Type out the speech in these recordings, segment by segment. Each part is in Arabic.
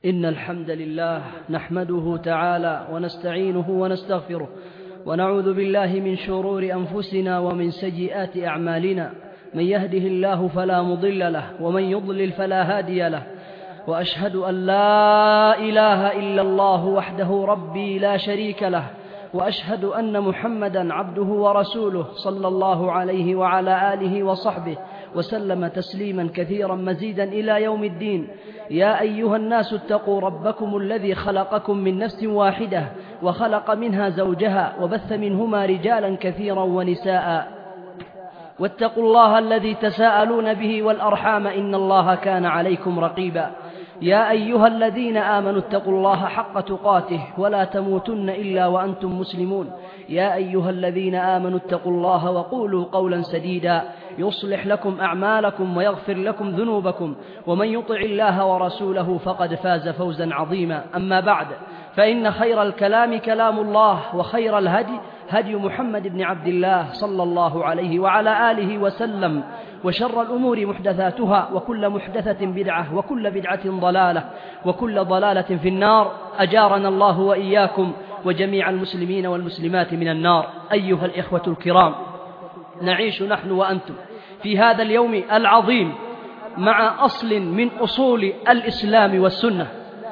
إن الحمد لله نحمده تعالى ونستعينه ونستغفره ونعوذ بالله من شرور أنفسنا ومن سيئات أعمالنا. من يهده الله فلا مضل له ومن يضلل فلا هادي له، وأشهد أن لا إله إلا الله وحده ربي لا شريك له، وأشهد أن محمدا عبده ورسوله صلى الله عليه وعلى آله وصحبه وسلم تسليما كثيرا مزيدا إلى يوم الدين. يا أيها الناس اتقوا ربكم الذي خلقكم من نفس واحدة وخلق منها زوجها وبث منهما رجالا كثيرا ونساء، واتقوا الله الذي تساءلون به والأرحام إن الله كان عليكم رقيبا. يا أيها الذين آمنوا اتقوا الله حق تقاته ولا تموتن إلا وأنتم مسلمون. يا أيها الذين آمنوا اتقوا الله وقولوا قولا سديدا يصلح لكم أعمالكم ويغفر لكم ذنوبكم، ومن يطع الله ورسوله فقد فاز فوزا عظيما. أما بعد، فإن خير الكلام كلام الله، وخير الهدي هدي محمد بن عبد الله صلى الله عليه وعلى آله وسلم، وشر الأمور محدثاتها، وكل محدثة بدعة، وكل بدعة ضلالة، وكل ضلالة في النار. أجارنا الله وإياكم وجميع المسلمين والمسلمات من النار. أيها الإخوة الكرام، نعيش نحن وأنتم في هذا اليوم العظيم مع أصل من أصول الإسلام والسنة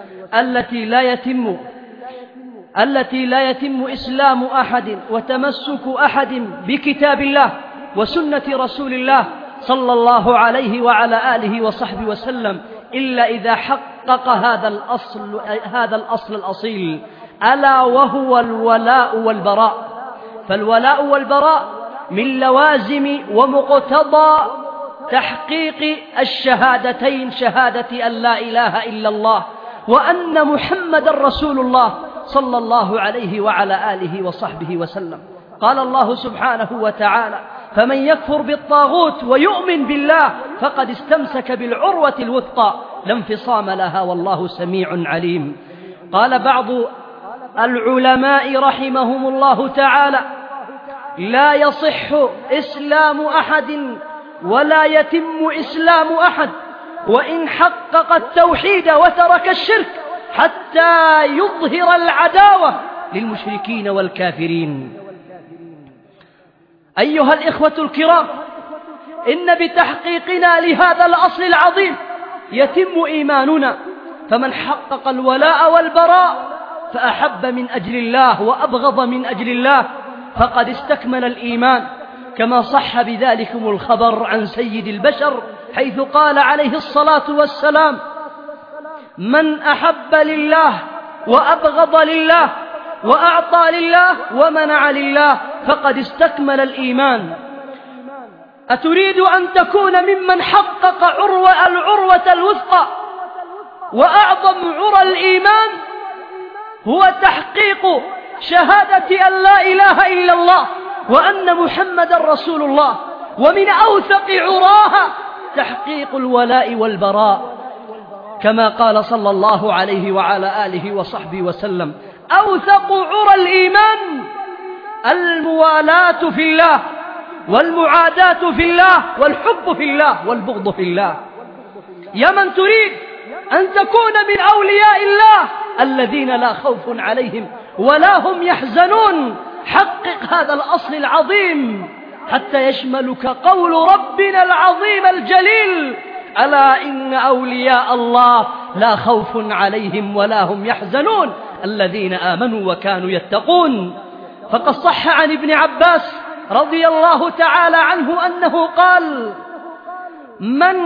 التي لا يتم إسلام أحد وتمسك أحد بكتاب الله وسنة رسول الله صلى الله عليه وعلى آله وصحبه وسلم إلا إذا حقق هذا الأصل الأصيل، ألا وهو الولاء والبراء. فالولاء والبراء من لوازم ومقتضى تحقيق الشهادتين، شهادة أن لا إله إلا الله وأن محمد رسول الله صلى الله عليه وعلى آله وصحبه وسلم. قال الله سبحانه وتعالى: فمن يكفر بالطاغوت ويؤمن بالله فقد استمسك بالعروة الوثقى لا انفصام لها والله سميع عليم. قال بعض العلماء رحمهم الله تعالى: لا يصح إسلام أحد ولا يتم إسلام أحد وإن حقق التوحيد وترك الشرك حتى يظهر العداوة للمشركين والكافرين. أيها الإخوة الكرام، إن بتحقيقنا لهذا الأصل العظيم يتم إيماننا. فمن حقق الولاء والبراء فأحب من أجل الله وأبغض من أجل الله فقد استكمل الإيمان، كما صح بذلكم الخبر عن سيد البشر حيث قال عليه الصلاة والسلام: من أحب لله وأبغض لله وأعطى لله ومنع لله فقد استكمل الإيمان. أتريد أن تكون ممن حقق العروة الوثقى؟ وأعظم عرى الإيمان هو تحقيق شهادة أن لا إله إلا الله وأن محمد رسول الله، ومن أوثق عراها تحقيق الولاء والبراء، كما قال صلى الله عليه وعلى آله وصحبه وسلم: أوثق عرى الإيمان الموالاة في الله والمعاداة في الله والحب في الله والبغض في الله. يا من تريد أن تكون من أولياء الله الذين لا خوف عليهم ولا هم يحزنون، حقق هذا الأصل العظيم حتى يشملك قول ربنا العظيم الجليل: ألا إن أولياء الله لا خوف عليهم ولا هم يحزنون الذين آمنوا وكانوا يتقون. فقد صح عن ابن عباس رضي الله تعالى عنه أنه قال: من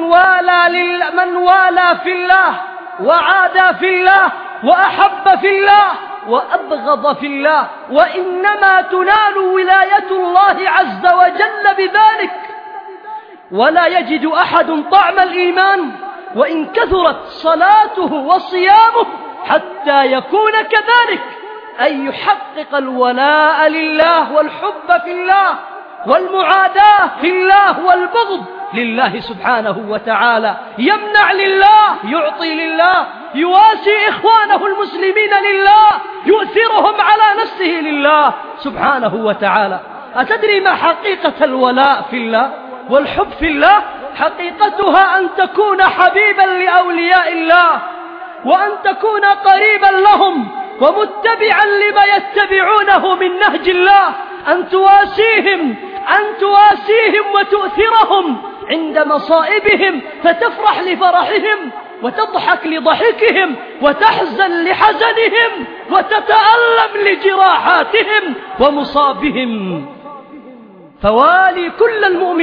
والى في الله وعادى في الله وأحب في الله وأبغض في الله، وإنما تنال ولاية الله عز وجل بذلك. ولا يجد أحد طعم الإيمان وإن كثرت صلاته وصيامه حتى يكون كذلك، أن يحقق الولاء لله والحب في الله والمعاداة في الله والبغض لله سبحانه وتعالى، يمنع لله، يعطي لله، يواسي إخوانه المسلمين لله، يؤثرهم على نفسه لله سبحانه وتعالى. أتدري ما حقيقة الولاء في الله والحب في الله؟ حقيقتها أن تكون حبيبا لأولياء الله وأن تكون قريبا لهم ومتبعا لما يتبعونه من نهج الله، أن تواسيهم وتؤثرهم عند مصائبهم، فتفرح لفرحهم وتضحك لضحكهم وتحزن لحزنهم وتتألم لجراحاتهم ومصابهم. فوالي كل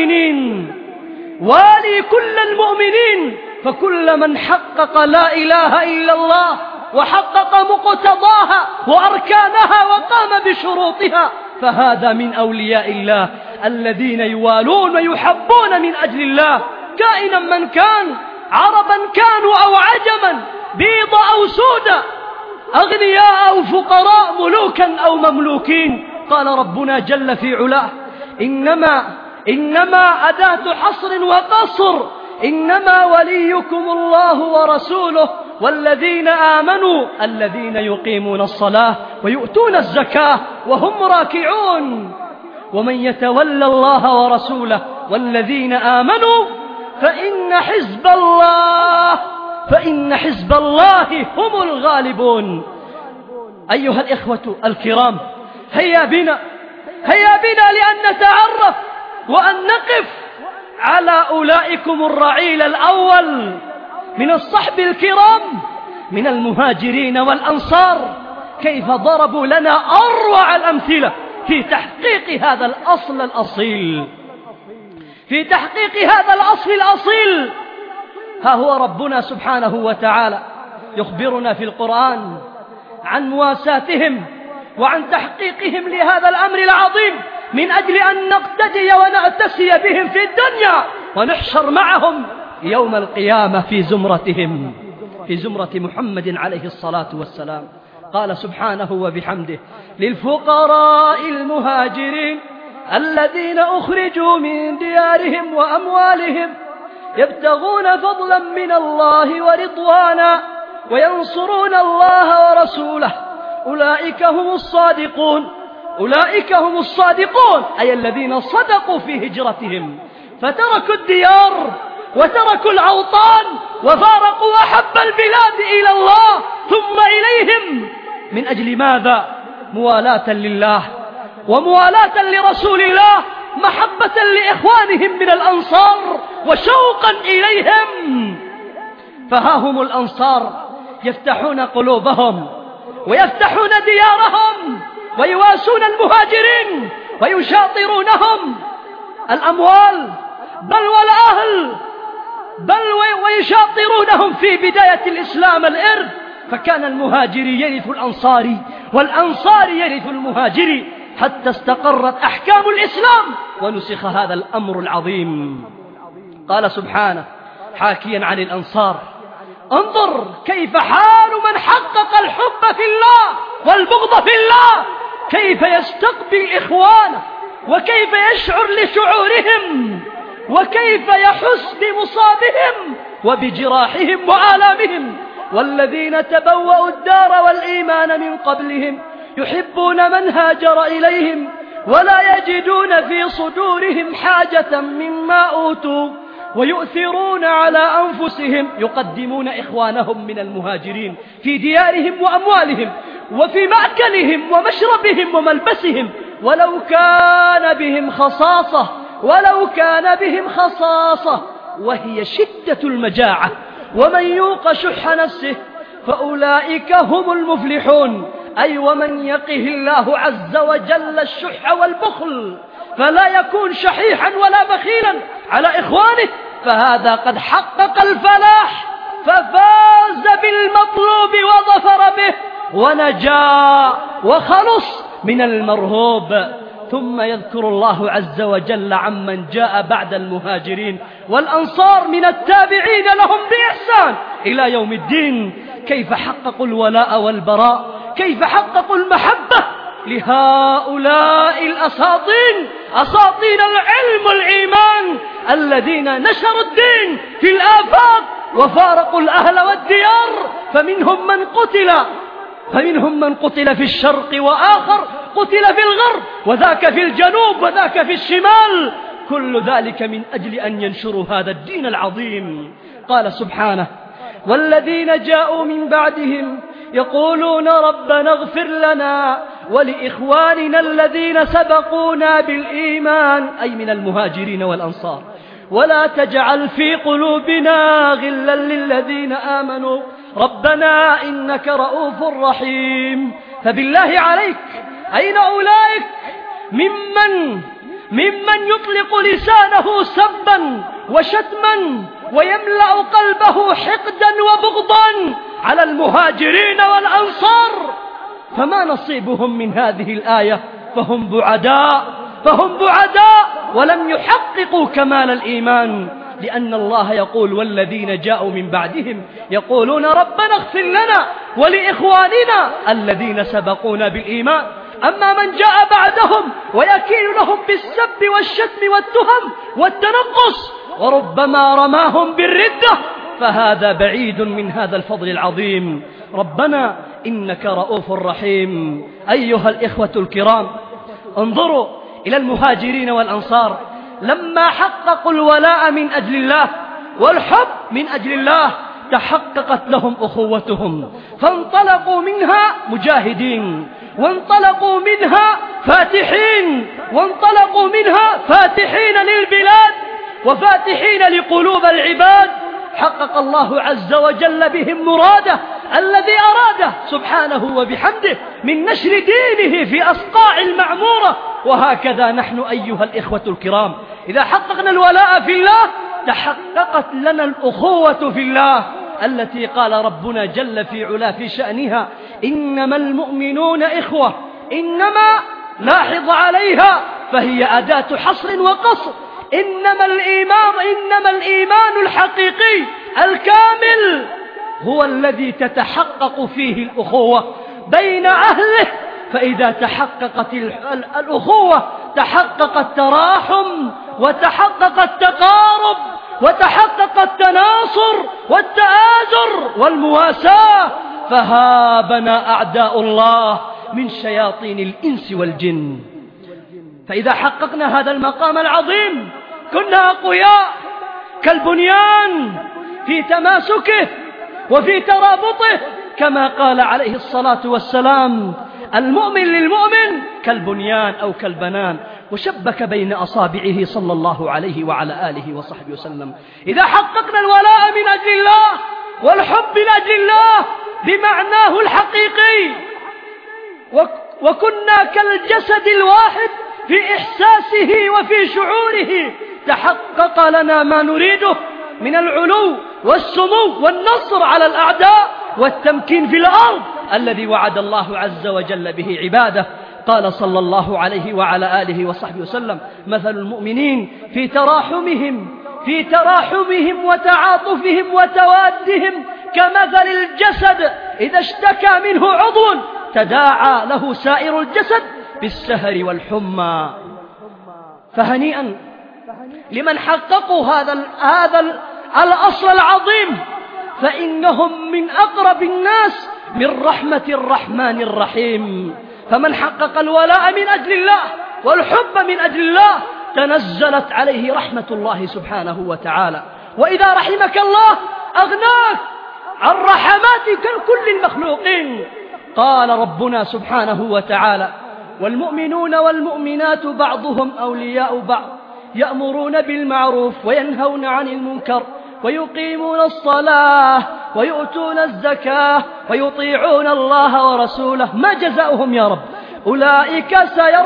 المؤمنين، فكل من حقق لا إله إلا الله وحقق مقتضاها وأركانها وقام بشروطها فهذا من أولياء الله الذين يوالون ويحبون من أجل الله، كائنا من كان، عربا كانوا أو عجما، بيض أو سودا، أغنياء أو فقراء، ملوكا أو مملوكين. قال ربنا جل في علاه: إنما أداة حصر وقصر، إنما وليكم الله ورسوله والذين آمنوا الذين يقيمون الصلاة ويؤتون الزكاة وهم راكعون. ومن يتولى الله ورسوله والذين آمنوا فإن حزب الله هم الغالبون. أيها الإخوة الكرام، هيا بنا لأن نتعرف وأن نقف على أولئكم الرعيل الأول من الصحب الكرام من المهاجرين والأنصار، كيف ضربوا لنا أروع الأمثلة في تحقيق هذا الأصل الأصيل. ها هو ربنا سبحانه وتعالى يخبرنا في القرآن عن مواساتهم وعن تحقيقهم لهذا الأمر العظيم، من أجل أن نقتدي ونأتسي بهم في الدنيا ونحشر معهم يوم القيامة في زمرة محمد عليه الصلاة والسلام. قال سبحانه وبحمده: للفقراء المهاجرين الذين أخرجوا من ديارهم وأموالهم يبتغون فضلا من الله ورضوانا وينصرون الله ورسوله أولئك هم الصادقون، أي الذين صدقوا في هجرتهم، فتركوا الديار وتركوا الأوطان وفارقوا أحب البلاد إلى الله ثم إليهم، من أجل ماذا؟ موالاة لله وموالاة لرسول الله، محبة لإخوانهم من الأنصار وشوقا إليهم. فها هم الأنصار يفتحون قلوبهم ويفتحون ديارهم ويواسون المهاجرين ويشاطرونهم الأموال بل والأهل، ويشاطرونهم في بداية الإسلام الإرث، فكان المهاجري يرث الأنصاري والأنصاري يرث المهاجري حتى استقرت أحكام الإسلام ونسخ هذا الأمر العظيم. قال سبحانه حاكيا عن الأنصار: انظر كيف حال من حقق الحب في الله والبغض في الله، كيف يستقبل إخوانه وكيف يشعر لشعورهم وكيف يحس بمصابهم وبجراحهم وآلامهم. والذين تبوأوا الدار والإيمان من قبلهم يحبون من هاجر إليهم ولا يجدون في صدورهم حاجة مما أوتوا ويؤثرون على أنفسهم، يقدمون إخوانهم من المهاجرين في ديارهم وأموالهم وفي مأكلهم ومشربهم وملبسهم، ولو كان بهم خصاصة وهي شدة المجاعة، ومن يوق شح نفسه فأولئك هم المفلحون. أي ومن يقه الله عز وجل الشح والبخل فلا يكون شحيحا ولا بخيلا على إخوانه، فهذا قد حقق الفلاح ففاز بالمطلوب وظفر به ونجا وخلص من المرهوب. ثم يذكر الله عز وجل عمن جاء بعد المهاجرين والأنصار من التابعين لهم بإحسان إلى يوم الدين، كيف حققوا الولاء والبراء، كيف حققوا المحبة لهؤلاء أساطين العلم والإيمان الذين نشروا الدين في الآفاق وفارقوا الأهل والديار. فمنهم من قتل في الشرق وآخر قتل في الغرب، وذاك في الجنوب وذاك في الشمال، كل ذلك من أجل أن ينشروا هذا الدين العظيم. قال سبحانه والذين جاءوا من بعدهم يقولون ربنا اغفر لنا ولإخواننا الذين سبقونا بالإيمان، أي من المهاجرين والأنصار، ولا تجعل في قلوبنا غلا للذين آمنوا ربنا إنك رؤوف رحيم. فبالله عليك أين أولئك ممن يطلق لسانه سبا وشتما ويملأ قلبه حقدا وبغضا على المهاجرين والأنصار؟ فما نصيبهم من هذه الآية؟ فهم بعداء ولم يحققوا كمال الإيمان، لأن الله يقول والذين جاءوا من بعدهم يقولون ربنا اغفر لنا ولإخواننا الذين سبقونا بالإيمان. أما من جاء بعدهم ويكيل لهم بالسب والشتم والتهم والتنقص وربما رماهم بالردة، فهذا بعيد من هذا الفضل العظيم. ربنا إنك رؤوف رحيم. أيها الإخوة الكرام، انظروا إلى المهاجرين والأنصار لما حققوا الولاء من أجل الله والحب من أجل الله تحققت لهم أخوتهم، فانطلقوا منها مجاهدين، وانطلقوا منها فاتحين للبلاد وفاتحين لقلوب العباد. حقق الله عز وجل بهم مراده الذي أراده سبحانه وبحمده من نشر دينه في أصقاع المعمورة. وهكذا نحن أيها الإخوة الكرام إذا حققنا الولاء في الله تحققت لنا الأخوة في الله التي قال ربنا جل في علا في شأنها إنما المؤمنون إخوة. إنما لاحظ عليها فهي أداة حصر وقصر. إنما الإيمان الحقيقي الكامل هو الذي تتحقق فيه الأخوة بين أهله، فإذا تحققت الأخوة تحقق التراحم وتحقق التقارب وتحقق التناصر والتآزر والمواساة، فهابنا أعداء الله من شياطين الإنس والجن. فإذا حققنا هذا المقام العظيم كنا أقوياء كالبنيان في تماسكه وفي ترابطه، كما قال عليه الصلاة والسلام المؤمن للمؤمن كالبنيان أو كالبنان، وشبك بين أصابعه صلى الله عليه وعلى آله وصحبه وسلم. إذا حققنا الولاء من أجل الله والحب من أجل الله بمعناه الحقيقي وكنا كالجسد الواحد في إحساسه وفي شعوره تحقق لنا ما نريده من العلو والسمو والنصر على الأعداء والتمكين في الأرض الذي وعد الله عز وجل به عباده. قال صلى الله عليه وعلى آله وصحبه وسلم مثل المؤمنين في تراحمهم وتعاطفهم وتوادهم كمثل الجسد إذا اشتكى منه عضو تداعى له سائر الجسد بالسهر والحمى. فهنيئا لمن حققوا هذا الأصل العظيم، فإنهم من أقرب الناس من رحمة الرحمن الرحيم. فمن حقق الولاء من أجل الله والحب من أجل الله تنزلت عليه رحمة الله سبحانه وتعالى. وإذا رحمك الله أغناك عن رحمات كل المخلوقين. قال ربنا سبحانه وتعالى والمؤمنون والمؤمنات بعضهم أولياء بعض يأمرون بالمعروف وينهون عن المنكر ويقيمون الصلاة ويؤتون الزكاة ويطيعون الله ورسوله. ما جزاؤهم يا رب؟ أولئك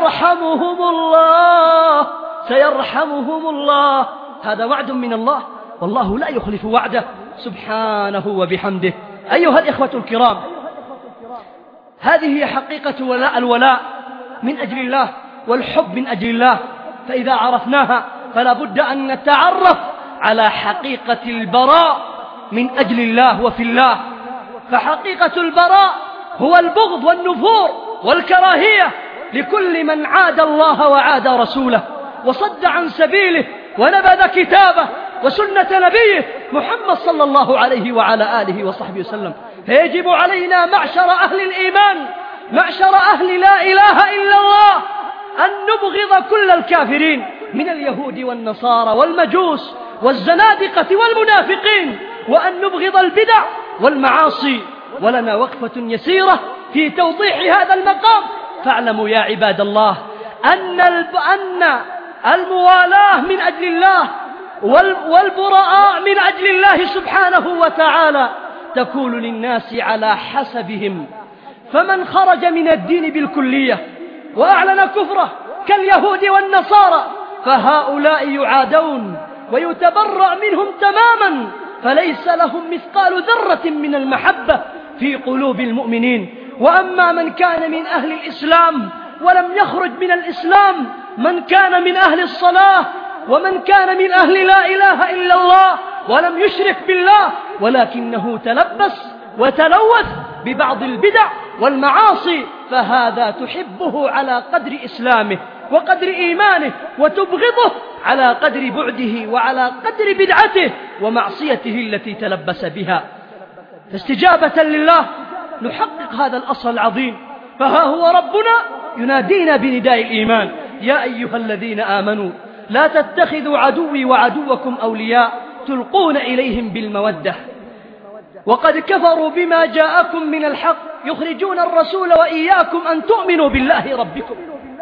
سيرحمهم الله. هذا وعد من الله والله لا يخلف وعده سبحانه وبحمده. أيها الإخوة الكرام، هذه هي حقيقة الولاء من أجل الله والحب من أجل الله. فإذا عرفناها فلا بد أن نتعرف على حقيقة البراء من أجل الله وفي الله. فحقيقة البراء هو البغض والنفور والكراهية لكل من عاد الله وعاد رسوله وصد عن سبيله ونبذ كتابه وسنة نبيه محمد صلى الله عليه وعلى آله وصحبه وسلم. فيجب علينا معشر أهل الإيمان، معشر أهل لا إله إلا الله، أن نبغض كل الكافرين من اليهود والنصارى والمجوس والزنادقة والمنافقين وأن نبغض البدع والمعاصي. ولنا وقفة يسيرة في توضيح هذا المقام. فاعلموا يا عباد الله أن الموالاة من أجل الله والبراء من أجل الله سبحانه وتعالى تكون للناس على حسبهم. فمن خرج من الدين بالكلية وأعلن كفره كاليهود والنصارى فهؤلاء يعادون ويتبرأ منهم تماما، فليس لهم مثقال ذرة من المحبة في قلوب المؤمنين. وأما من كان من أهل الإسلام ولم يخرج من الإسلام، من كان من أهل الصلاة ومن كان من أهل لا إله إلا الله ولم يشرك بالله ولكنه تلبس وتلوث ببعض البدع والمعاصي، فهذا تحبه على قدر إسلامه وقدر إيمانه، وتبغضه على قدر بعده وعلى قدر بدعته ومعصيته التي تلبس بها. فاستجابة لله نحقق هذا الأصل العظيم. فها هو ربنا ينادينا بنداء الإيمان: يا أيها الذين آمنوا لا تتخذوا عدوي وعدوكم أولياء تلقون إليهم بالمودة وقد كفروا بما جاءكم من الحق يخرجون الرسول وإياكم أن تؤمنوا بالله ربكم.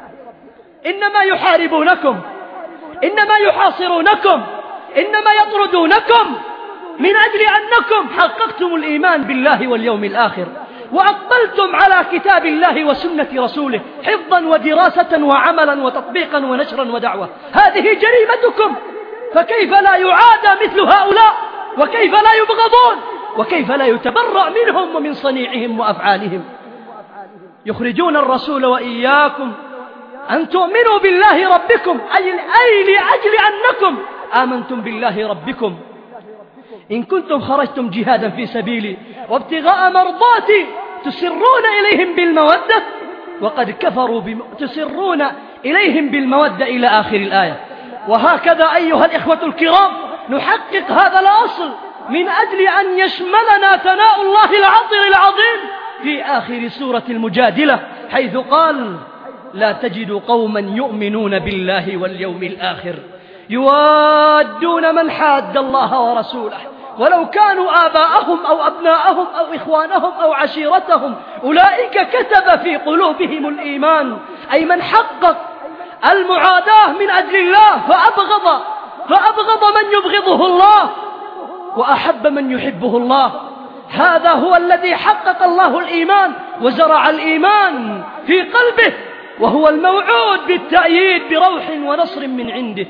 إنما يحاربونكم، إنما يحاصرونكم، إنما يطردونكم من أجل أنكم حققتم الإيمان بالله واليوم الآخر وأقبلتم على كتاب الله وسنة رسوله حفظا ودراسة وعملا وتطبيقا ونشرا ودعوة. هذه جريمتكم، فكيف لا يعادى مثل هؤلاء؟ وكيف لا يبغضون؟ وكيف لا يتبرأ منهم ومن صنيعهم وأفعالهم؟ يخرجون الرسول وإياكم أن تؤمنوا بالله ربكم، أي لأجل أنكم آمنتم بالله ربكم. إن كنتم خرجتم جهادا في سبيلي وابتغاء مرضاتي تسرون إليهم بالمودة وقد كفروا تسرون إليهم بالمودة إلى آخر الآية. وهكذا أيها الإخوة الكرام نحقق هذا الأصل من أجل أن يشملنا ثناء الله العطر العظيم في آخر سورة المجادلة، حيث قال: لا تجد قوما يؤمنون بالله واليوم الآخر يوادون من حاد الله ورسوله ولو كانوا آباءهم أو أبناءهم أو إخوانهم أو عشيرتهم أولئك كتب في قلوبهم الإيمان. أي من حقق المعاداة من أجل الله فأبغض من يبغضه الله وأحب من يحبه الله. هذا هو الذي حقق الله الإيمان وزرع الإيمان في قلبه، وهو الموعود بالتأييد بروح ونصر من عنده.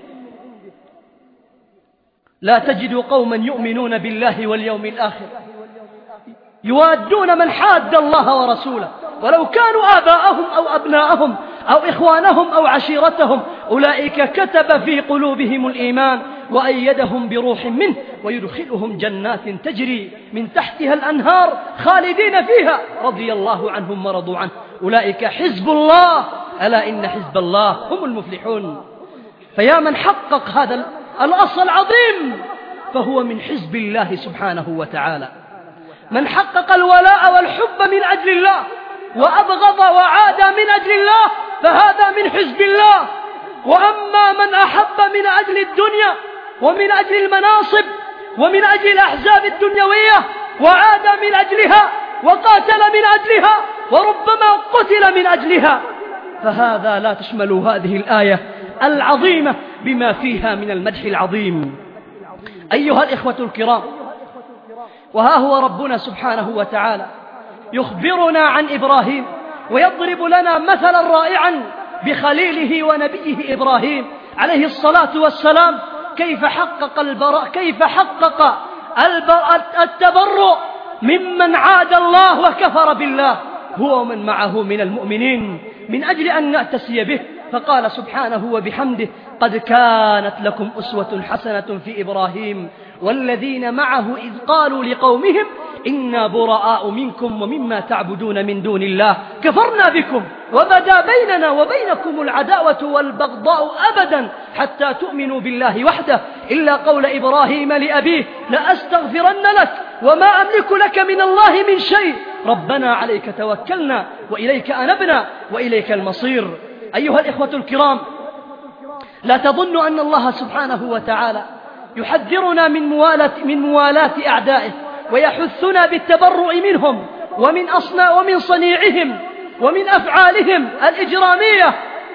لا تجد قوما يؤمنون بالله واليوم الآخر يوادون من حاد الله ورسوله ولو كانوا آباءهم أو أبناءهم أو إخوانهم أو عشيرتهم أولئك كتب في قلوبهم الإيمان وأيدهم بروح منه ويدخلهم جنات تجري من تحتها الأنهار خالدين فيها رضي الله عنهم ورضوا عنه أولئك حزب الله ألا إن حزب الله هم المفلحون. فيا من حقق هذا الأصل العظيم فهو من حزب الله سبحانه وتعالى. من حقق الولاء والحب من أجل الله وأبغض وعاد من أجل الله فهذا من حزب الله. وأما من أحب من أجل الدنيا ومن أجل المناصب ومن أجل الأحزاب الدنيوية وعاد من أجلها وقاتل من أجلها وربما قتل من أجلها فهذا لا تشمل هذه الآية العظيمة بما فيها من المدح العظيم. أيها الإخوة الكرام، وها هو ربنا سبحانه وتعالى يخبرنا عن إبراهيم ويضرب لنا مثلا رائعا بخليله ونبيه إبراهيم عليه الصلاة والسلام كيف حقق التبرؤ ممن عاد الله وكفر بالله هو ومن معه من المؤمنين من أجل أن نأتسي به. فقال سبحانه وبحمده: قد كانت لكم أسوة حسنة في إبراهيم والذين معه إذ قالوا لقومهم إنا براء منكم ومما تعبدون من دون الله كفرنا بكم وبدا بيننا وبينكم العداوة والبغضاء أبدا حتى تؤمنوا بالله وحده إلا قول إبراهيم لأبيه لأستغفرن لك وما أملك لك من الله من شيء ربنا عليك توكلنا وإليك أنبنا وإليك المصير. أيها الإخوة الكرام، لا تظنوا أن الله سبحانه وتعالى يحذرنا من موالاة أعدائه، ويحثنا بالتبرؤ منهم ومن صنيعهم ومن أفعالهم الإجرامية،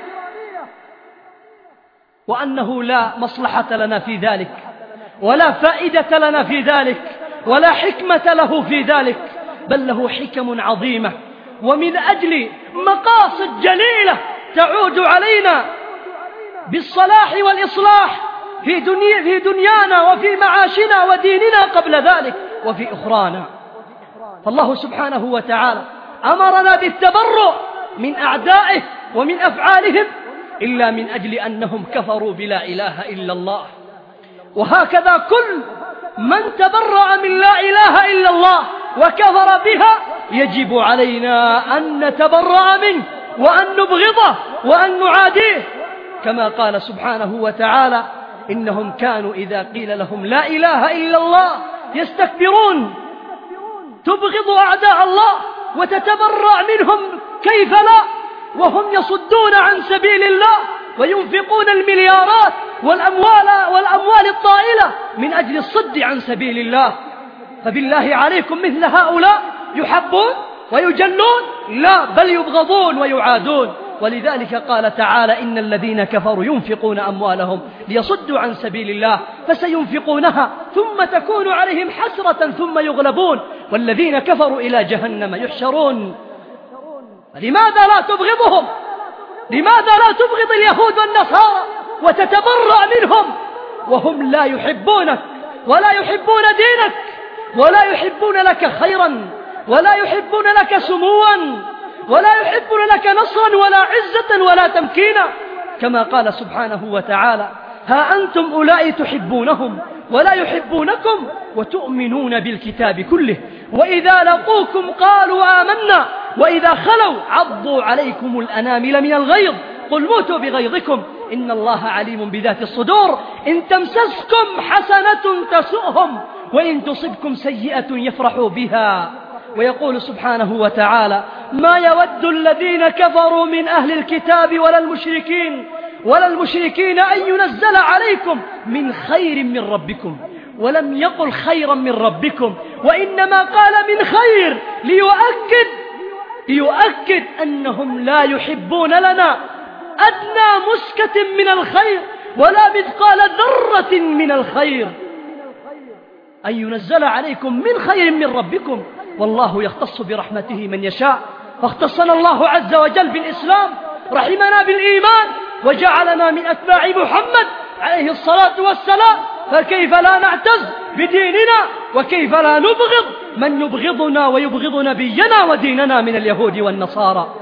وأنه لا مصلحة لنا في ذلك، ولا فائدة لنا في ذلك، ولا حكمة له في ذلك، بل له حكم عظيمة، ومن أجل مقاصد جليلة تعود علينا بالصلاح والإصلاح في دنيانا وفي معاشنا وديننا قبل ذلك وفي أخرانا. فالله سبحانه وتعالى أمرنا بالتبرؤ من أعدائه ومن أفعالهم إلا من أجل أنهم كفروا بلا إله إلا الله. وهكذا كل من تبرأ من لا إله إلا الله وكفر بها يجب علينا أن نتبرأ منه وأن نبغضه وأن نعاديه، كما قال سبحانه وتعالى: إنهم كانوا إذا قيل لهم لا إله إلا الله يستكبرون. تبغض أعداء الله وتتبرأ منهم كيف لا، وهم يصدون عن سبيل الله وينفقون المليارات والأموال الطائلة من أجل الصد عن سبيل الله. فبالله عليكم مثل هؤلاء يحبون ويجلون؟ لا، بل يبغضون ويعادون. ولذلك قال تعالى: إن الذين كفروا ينفقون أموالهم ليصدوا عن سبيل الله فسينفقونها ثم تكون عليهم حسرة ثم يغلبون والذين كفروا إلى جهنم يحشرون. لماذا لا تبغضهم؟ لماذا لا تبغض اليهود والنصارى وتتبرأ منهم وهم لا يحبونك ولا يحبون دينك ولا يحبون لك خيرا ولا يحبون لك سموا ولا يحبون لك نصرا ولا عزة ولا تمكينا، كما قال سبحانه وتعالى: ها أنتم أولئك تحبونهم ولا يحبونكم وتؤمنون بالكتاب كله وإذا لقوكم قالوا آمنا وإذا خلوا عضوا عليكم الأنامل من الغيظ قل موتوا بغيظكم إن الله عليم بذات الصدور إن تمسسكم حسنة تسؤهم وإن تصبكم سيئة يفرحوا بها. ويقول سبحانه وتعالى: ما يود الذين كفروا من أهل الكتاب ولا المشركين أن ينزل عليكم من خير من ربكم، ولم يقل خيرا من ربكم، وإنما قال من خير ليؤكد أنهم لا يحبون لنا أدنى مسكة من الخير ولا مثقال ذرة من الخير، أن ينزل عليكم من خير من ربكم، والله يختص برحمته من يشاء. فاختصنا الله عز وجل بالإسلام، رحمنا بالإيمان، وجعلنا من أتباع محمد عليه الصلاة والسلام، فكيف لا نعتز بديننا وكيف لا نبغض من يبغضنا ويبغض نبينا وديننا من اليهود والنصارى.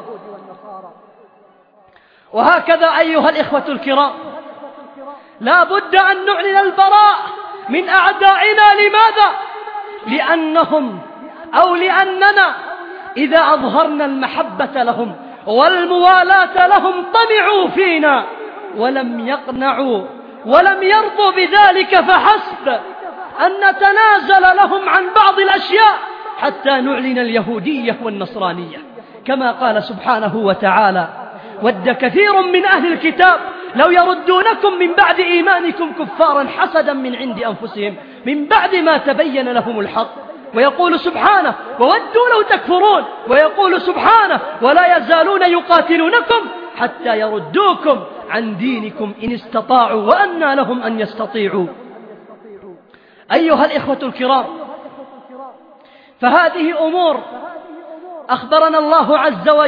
وهكذا أيها الإخوة الكرام لا بد أن نعلن البراء من أعدائنا. لماذا؟ لأننا إذا أظهرنا المحبة لهم والموالاة لهم طمعوا فينا ولم يقنعوا ولم يرضوا بذلك فحسب أن نتنازل لهم عن بعض الأشياء حتى نعلن اليهودية والنصرانية، كما قال سبحانه وتعالى: ود كثير من أهل الكتاب لو يردونكم من بعد إيمانكم كفارا حسدا من عند أنفسهم من بعد ما تبين لهم الحق. ويقول سبحانه: وودوا لو تكفرون. ويقول سبحانه: ولا يزالون يقاتلونكم حتى يردوكم عن دينكم إن استطاعوا وأنى لهم أن يستطيعوا. أيها الإخوة الكرام، فهذه أمور أخبرنا الله عز وجل